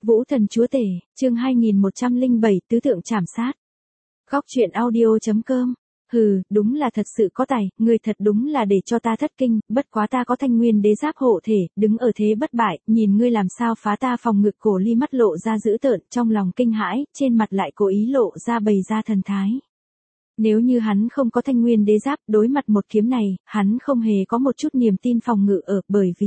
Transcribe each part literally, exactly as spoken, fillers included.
Vũ thần chúa tể, chương hai nghìn một trăm lẻ bảy, tứ tượng trảm sát. Góc truyện audio.com. Hừ, đúng là thật sự có tài, người thật đúng là để cho ta thất kinh, bất quá ta có thanh nguyên đế giáp hộ thể, đứng ở thế bất bại, nhìn ngươi làm sao phá ta phòng ngực. Cổ Ly mắt lộ ra dữ tợn, trong lòng kinh hãi, trên mặt lại cố ý lộ ra bày ra thần thái. Nếu như hắn không có thanh nguyên đế giáp, đối mặt một kiếm này, hắn không hề có một chút niềm tin phòng ngự ở, bởi vì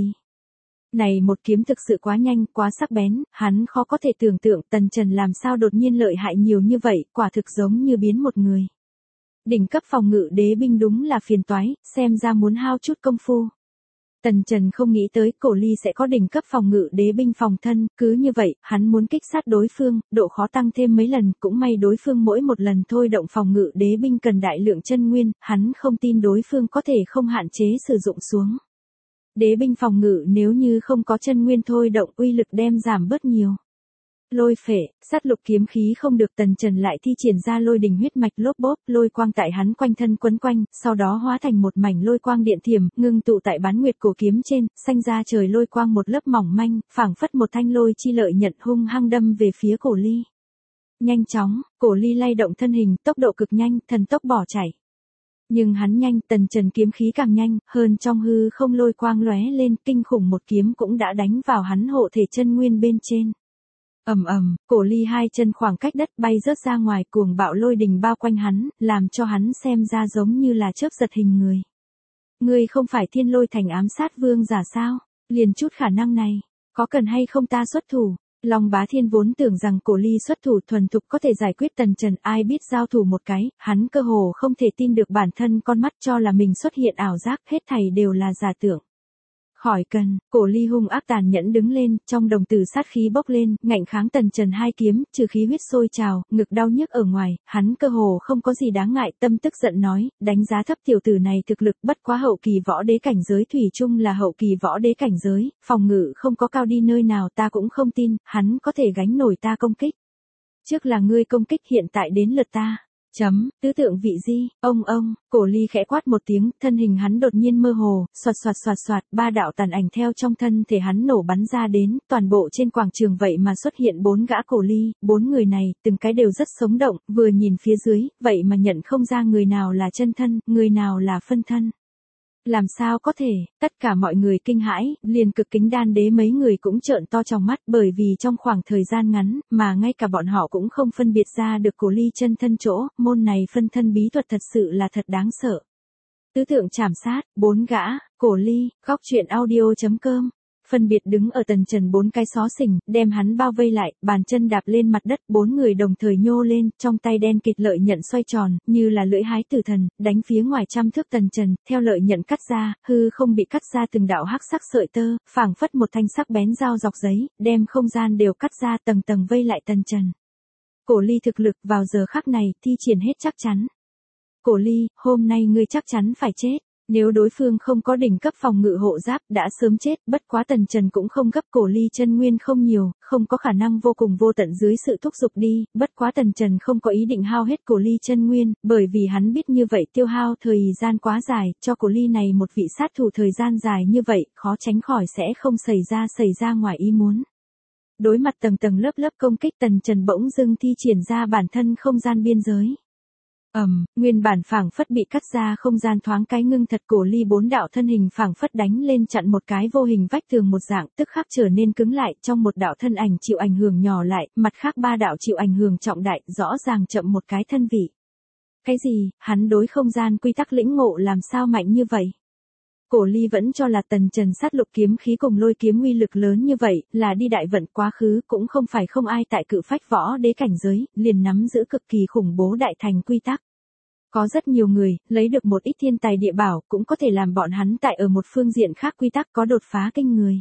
này một kiếm thực sự quá nhanh, quá sắc bén, hắn khó có thể tưởng tượng Tần Trần làm sao đột nhiên lợi hại nhiều như vậy, quả thực giống như biến một người. Đỉnh cấp phòng ngự đế binh đúng là phiền toái, xem ra muốn hao chút công phu. Tần Trần không nghĩ tới Cổ Ly sẽ có đỉnh cấp phòng ngự đế binh phòng thân, cứ như vậy, hắn muốn kích sát đối phương, độ khó tăng thêm mấy lần, cũng may đối phương mỗi một lần thôi động phòng ngự đế binh cần đại lượng chân nguyên, hắn không tin đối phương có thể không hạn chế sử dụng xuống. Đế binh phòng ngự nếu như không có chân nguyên thôi động uy lực đem giảm bớt nhiều. Lôi phệ, sát lục kiếm khí không được. Tần Trần lại thi triển ra lôi đình huyết mạch lốp bốp, lôi quang tại hắn quanh thân quấn quanh, sau đó hóa thành một mảnh lôi quang điện thiểm, ngưng tụ tại bán nguyệt cổ kiếm trên, xanh ra trời lôi quang một lớp mỏng manh, phảng phất một thanh lôi chi lợi nhận hung hăng đâm về phía Cổ Ly. Nhanh chóng, Cổ Ly lay động thân hình, tốc độ cực nhanh, thần tốc bỏ chạy. Nhưng hắn nhanh, Tần Trần kiếm khí càng nhanh, hơn trong hư không lôi quang lóe lên, kinh khủng một kiếm cũng đã đánh vào hắn hộ thể chân nguyên bên trên. Ầm ầm, Cổ Ly hai chân khoảng cách đất bay rớt ra ngoài, cuồng bạo lôi đình bao quanh hắn, làm cho hắn xem ra giống như là chớp giật hình người. Ngươi không phải Thiên Lôi Thành ám sát vương giả sao? Liền chút khả năng này, có cần hay không ta xuất thủ? Long Bá Thiên vốn tưởng rằng Cổ Ly xuất thủ thuần thục có thể giải quyết Tần Trần, ai biết giao thủ một cái, hắn cơ hồ không thể tin được bản thân con mắt, cho là mình xuất hiện ảo giác, hết thảy đều là giả tưởng. Khỏi cần, Cổ Ly hung ác tàn nhẫn đứng lên, trong đồng tử sát khí bốc lên, ngạnh kháng Tần Trần hai kiếm, trừ khí huyết sôi trào, ngực đau nhức ở ngoài, hắn cơ hồ không có gì đáng ngại, tâm tức giận nói, đánh giá thấp tiểu tử này thực lực, bất quá hậu kỳ võ đế cảnh giới, thủy chung là hậu kỳ võ đế cảnh giới, phòng ngự không có cao đi nơi nào, ta cũng không tin, hắn có thể gánh nổi ta công kích. Trước là ngươi công kích, hiện tại đến lượt ta. Chấm, tứ tượng vị di, ông ông, Cổ Ly khẽ quát một tiếng, thân hình hắn đột nhiên mơ hồ, xoạt xoạt xoạt xoạt, ba đạo tàn ảnh theo trong thân thể hắn nổ bắn ra đến, toàn bộ trên quảng trường vậy mà xuất hiện bốn gã Cổ Ly, bốn người này, từng cái đều rất sống động, vừa nhìn phía dưới, vậy mà nhận không ra người nào là chân thân, người nào là phân thân. Làm sao có thể, tất cả mọi người kinh hãi, liền cực kính đan đế mấy người cũng trợn to trong mắt, bởi vì trong khoảng thời gian ngắn, mà ngay cả bọn họ cũng không phân biệt ra được Cổ Ly chân thân chỗ, môn này phân thân bí thuật thật sự là thật đáng sợ. Tứ tượng trảm sát, bốn gã, Cổ Ly, góc truyện audio.com. Phân biệt đứng ở Tần Trần bốn cái xó xỉnh, đem hắn bao vây lại, bàn chân đạp lên mặt đất, bốn người đồng thời nhô lên, trong tay đen kịt lợi nhận xoay tròn, như là lưỡi hái tử thần, đánh phía ngoài trăm thước Tần Trần, theo lợi nhận cắt ra, hư không bị cắt ra từng đạo hắc sắc sợi tơ, phảng phất một thanh sắc bén dao dọc giấy, đem không gian đều cắt ra, tầng tầng vây lại Tần Trần. Cổ Ly thực lực vào giờ khắc này, thi triển hết chắc chắn. Cổ Ly, hôm nay ngươi chắc chắn phải chết. Nếu đối phương không có đỉnh cấp phòng ngự hộ giáp, đã sớm chết, bất quá Tần Trần cũng không gấp, Cổ Ly chân nguyên không nhiều, không có khả năng vô cùng vô tận dưới sự thúc giục đi, bất quá Tần Trần không có ý định hao hết Cổ Ly chân nguyên, bởi vì hắn biết như vậy tiêu hao thời gian quá dài, cho Cổ Ly này một vị sát thủ thời gian dài như vậy, khó tránh khỏi sẽ không xảy ra xảy ra ngoài ý muốn. Đối mặt tầng tầng lớp lớp công kích, Tần Trần bỗng dưng thi triển ra bản thân không gian biên giới. Ầm, um, nguyên bản phảng phất bị cắt ra không gian thoáng cái ngưng thật, Cổ Ly bốn đạo thân hình phảng phất đánh lên chặn một cái vô hình vách tường một dạng, tức khắc trở nên cứng lại, trong một đạo thân ảnh chịu ảnh hưởng nhỏ lại, mặt khác ba đạo chịu ảnh hưởng trọng đại, rõ ràng chậm một cái thân vị. Cái gì, hắn đối không gian quy tắc lĩnh ngộ làm sao mạnh như vậy? Cổ Ly vẫn cho là Tần Trần sát lục kiếm khí cùng lôi kiếm uy lực lớn như vậy, là đi đại vận quá khứ, cũng không phải không ai tại cự phách võ đế cảnh giới, liền nắm giữ cực kỳ khủng bố đại thành quy tắc. Có rất nhiều người, lấy được một ít thiên tài địa bảo, cũng có thể làm bọn hắn tại ở một phương diện khác quy tắc có đột phá kinh người.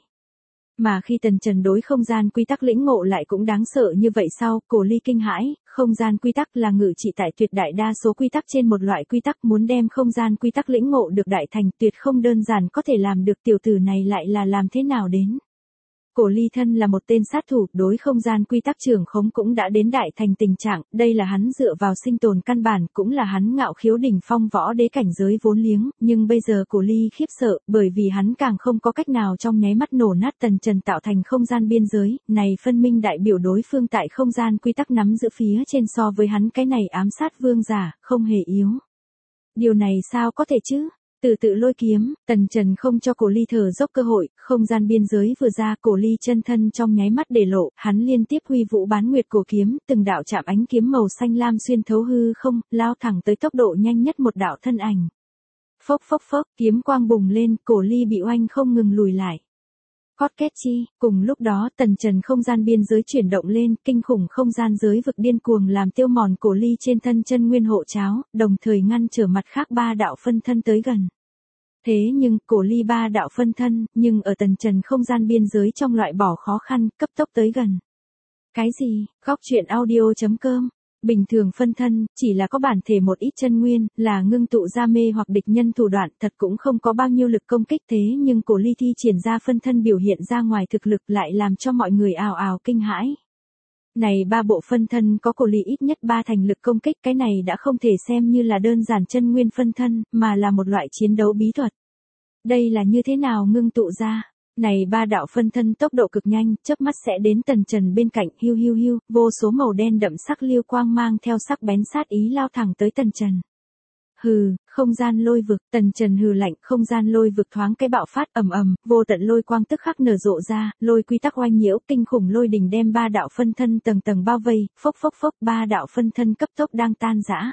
Mà khi Tần Trần đối không gian quy tắc lĩnh ngộ lại cũng đáng sợ như vậy sau, Cổ Ly kinh hãi, không gian quy tắc là ngự trị tại tuyệt đại đa số quy tắc trên một loại quy tắc, muốn đem không gian quy tắc lĩnh ngộ được đại thành tuyệt không đơn giản, có thể làm được, tiểu tử này lại là làm thế nào đến? Cổ ly thân là một tên sát thủ, đối không gian quy tắc trưởng khống cũng đã đến đại thành tình trạng, đây là hắn dựa vào sinh tồn căn bản, cũng là hắn ngạo khiếu đỉnh phong võ đế cảnh giới vốn liếng, nhưng bây giờ cổ ly khiếp sợ, bởi vì hắn càng không có cách nào trong nháy mắt nổ nát tần trần tạo thành không gian biên giới, này phân minh đại biểu đối phương tại không gian quy tắc nắm giữ phía trên so với hắn cái này ám sát vương giả, không hề yếu. Điều này sao có thể chứ? Từ tự lôi kiếm, tần trần không cho cổ ly thở dốc cơ hội, không gian biên giới vừa ra, cổ ly chân thân trong nháy mắt để lộ, hắn liên tiếp huy vũ bán nguyệt cổ kiếm, từng đạo chạm ánh kiếm màu xanh lam xuyên thấu hư không, lao thẳng tới tốc độ nhanh nhất một đạo thân ảnh. Phốc phốc phốc, kiếm quang bùng lên, cổ ly bị oanh không ngừng lùi lại. Cót két chi, cùng lúc đó tần trần không gian biên giới chuyển động lên, kinh khủng không gian giới vực điên cuồng làm tiêu mòn cổ ly trên thân chân nguyên hộ cháo, đồng thời ngăn trở mặt khác ba đạo phân thân tới gần. Thế nhưng, cổ ly ba đạo phân thân, nhưng ở tần trần không gian biên giới trong loại bỏ khó khăn, cấp tốc tới gần. Cái gì? Góc truyện audio chấm com. Bình thường phân thân, chỉ là có bản thể một ít chân nguyên, là ngưng tụ ra mê hoặc địch nhân thủ đoạn, thật cũng không có bao nhiêu lực công kích, thế nhưng cổ ly thi triển ra phân thân biểu hiện ra ngoài thực lực lại làm cho mọi người ào ào kinh hãi. Này ba bộ phân thân có cổ ly ít nhất ba thành lực công kích, cái này đã không thể xem như là đơn giản chân nguyên phân thân, mà là một loại chiến đấu bí thuật. Đây là như thế nào ngưng tụ ra? Này ba đạo phân thân tốc độ cực nhanh, chớp mắt sẽ đến tần trần bên cạnh, hiu hiu hiu, vô số màu đen đậm sắc lưu quang mang theo sắc bén sát ý lao thẳng tới tần trần. Hừ, không gian lôi vực, tần trần hừ lạnh, không gian lôi vực thoáng cái bạo phát ầm ầm, vô tận lôi quang tức khắc nở rộ ra, lôi quy tắc oanh nhiễu, kinh khủng lôi đỉnh đem ba đạo phân thân tầng tầng bao vây, phốc phốc phốc, ba đạo phân thân cấp tốc đang tan rã.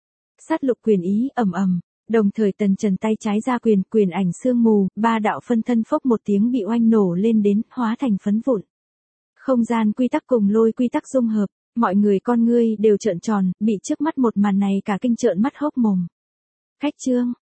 Sát lục quyền ý ầm ầm. Đồng thời tần trần tay trái ra quyền, quyền ảnh sương mù, ba đạo phân thân phốc một tiếng bị oanh nổ lên đến, hóa thành phấn vụn. Không gian quy tắc cùng lôi quy tắc dung hợp, mọi người con ngươi đều trợn tròn, bị trước mắt một màn này cả kinh trợn mắt hốc mồm. Khách chương,